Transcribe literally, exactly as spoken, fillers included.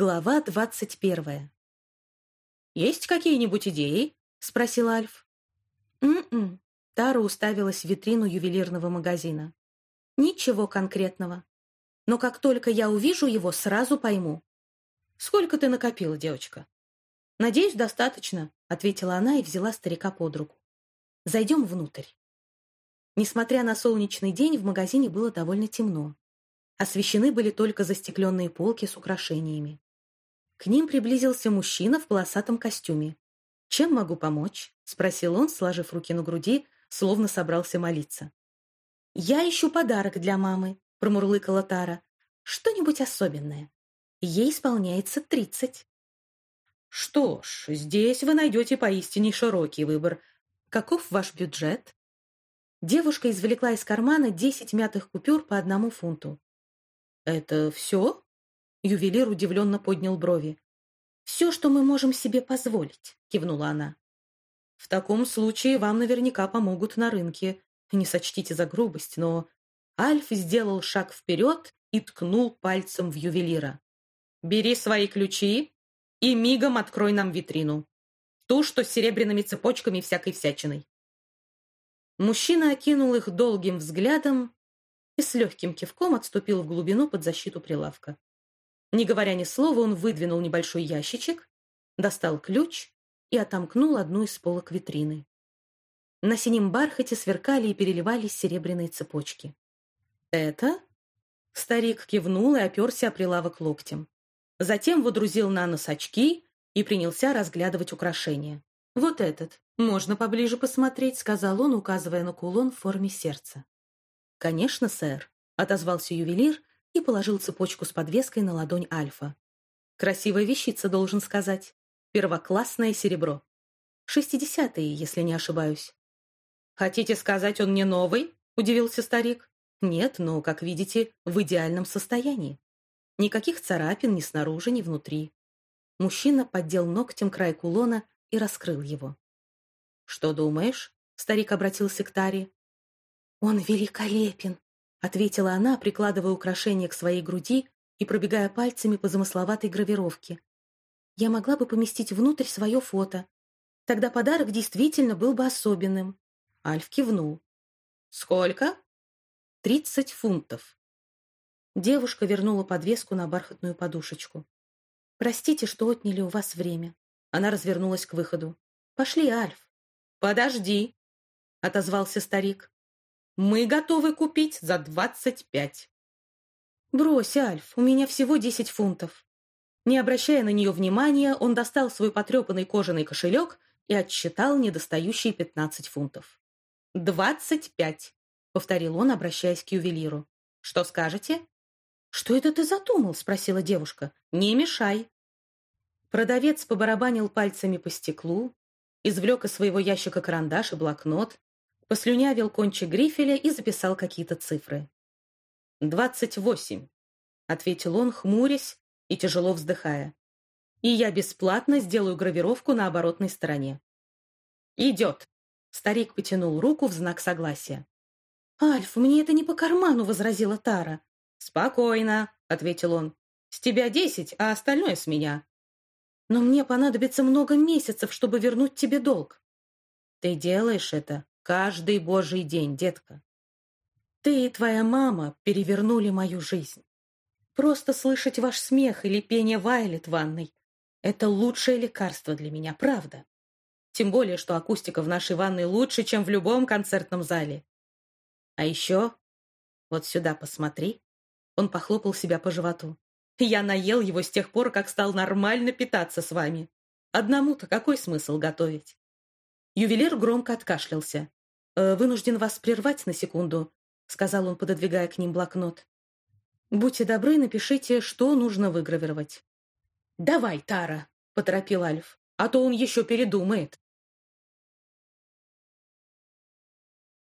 Глава двадцать первая. «Есть какие-нибудь идеи?» — спросил Альф. «М-м». Тара уставилась в витрину ювелирного магазина. «Ничего конкретного. Но как только я увижу его, сразу пойму». «Сколько ты накопила, девочка?» «Надеюсь, достаточно», — ответила она и взяла старика под руку. «Зайдем внутрь». Несмотря на солнечный день, в магазине было довольно темно. Освещены были только застекленные полки с украшениями. К ним приблизился мужчина в полосатом костюме. «Чем могу помочь?» — спросил он, сложив руки на груди, словно собрался молиться. «Я ищу подарок для мамы», — промурлыкала Тара. «Что-нибудь особенное. Ей исполняется тридцать». «Что ж, здесь вы найдете поистине широкий выбор. Каков ваш бюджет?» Девушка извлекла из кармана десять мятых купюр по одному фунту. «Это все?» Ювелир удивленно поднял брови. «Все, что мы можем себе позволить», — кивнула она. «В таком случае вам наверняка помогут на рынке. Не сочтите за грубость, но...» Альф сделал шаг вперед и ткнул пальцем в ювелира. «Бери свои ключи и мигом открой нам витрину. Ту, что с серебряными цепочками и всякой всячиной». Мужчина окинул их долгим взглядом и с легким кивком отступил в глубину под защиту прилавка. Не говоря ни слова, он выдвинул небольшой ящичек, достал ключ и отомкнул одну из полок витрины. На синем бархате сверкали и переливались серебряные цепочки. «Это?» Старик кивнул и оперся о прилавок локтем. Затем водрузил на нос очки и принялся разглядывать украшения. «Вот этот. Можно поближе посмотреть», — сказал он, указывая на кулон в форме сердца. «Конечно, сэр», — отозвался ювелир и положил цепочку с подвеской на ладонь Альфа. «Красивая вещица, должен сказать. Первоклассное серебро. Шестидесятые, если не ошибаюсь». «Хотите сказать, он не новый?» — удивился старик. «Нет, но, как видите, в идеальном состоянии. Никаких царапин ни снаружи, ни внутри». Мужчина поддел ногтем край кулона и раскрыл его. «Что думаешь?» — старик обратился к Таре. «Он великолепен», — ответила она, прикладывая украшение к своей груди и пробегая пальцами по замысловатой гравировке. «Я могла бы поместить внутрь свое фото. Тогда подарок действительно был бы особенным». Альф кивнул. «Сколько?» «Тридцать фунтов». Девушка вернула подвеску на бархатную подушечку. «Простите, что отняли у вас время». Она развернулась к выходу. «Пошли, Альф». «Подожди», — отозвался старик. «Мы готовы купить за двадцать пять». «Брось, Альф, у меня всего десять фунтов». Не обращая на нее внимания, он достал свой потрепанный кожаный кошелек и отсчитал недостающие пятнадцать фунтов. «Двадцать пять», — повторил он, обращаясь к ювелиру. «Что скажете?» «Что это ты задумал?» — спросила девушка. «Не мешай». Продавец побарабанил пальцами по стеклу, извлек из своего ящика карандаш и блокнот, послюнявил кончик грифеля и записал какие-то цифры. «Двадцать восемь», — ответил он, хмурясь и тяжело вздыхая. «И я бесплатно сделаю гравировку на оборотной стороне». «Идет», — старик потянул руку в знак согласия. «Альф, мне это не по карману», — возразила Тара. «Спокойно», — ответил он. «С тебя десять, а остальное с меня». «Но мне понадобится много месяцев, чтобы вернуть тебе долг». «Ты делаешь это каждый божий день, детка. Ты и твоя мама перевернули мою жизнь. Просто слышать ваш смех или пение Вайлет в ванной — это лучшее лекарство для меня, правда. Тем более, что акустика в нашей ванной лучше, чем в любом концертном зале. А еще вот сюда посмотри». Он похлопал себя по животу. «Я наел его с тех пор, как стал нормально питаться с вами. Одному-то какой смысл готовить?» Ювелир громко откашлялся. «Э, «Вынужден вас прервать на секунду», — сказал он, пододвигая к ним блокнот. «Будьте добры, напишите, что нужно выгравировать». «Давай, Тара», — поторопил Альф, «а то он еще передумает».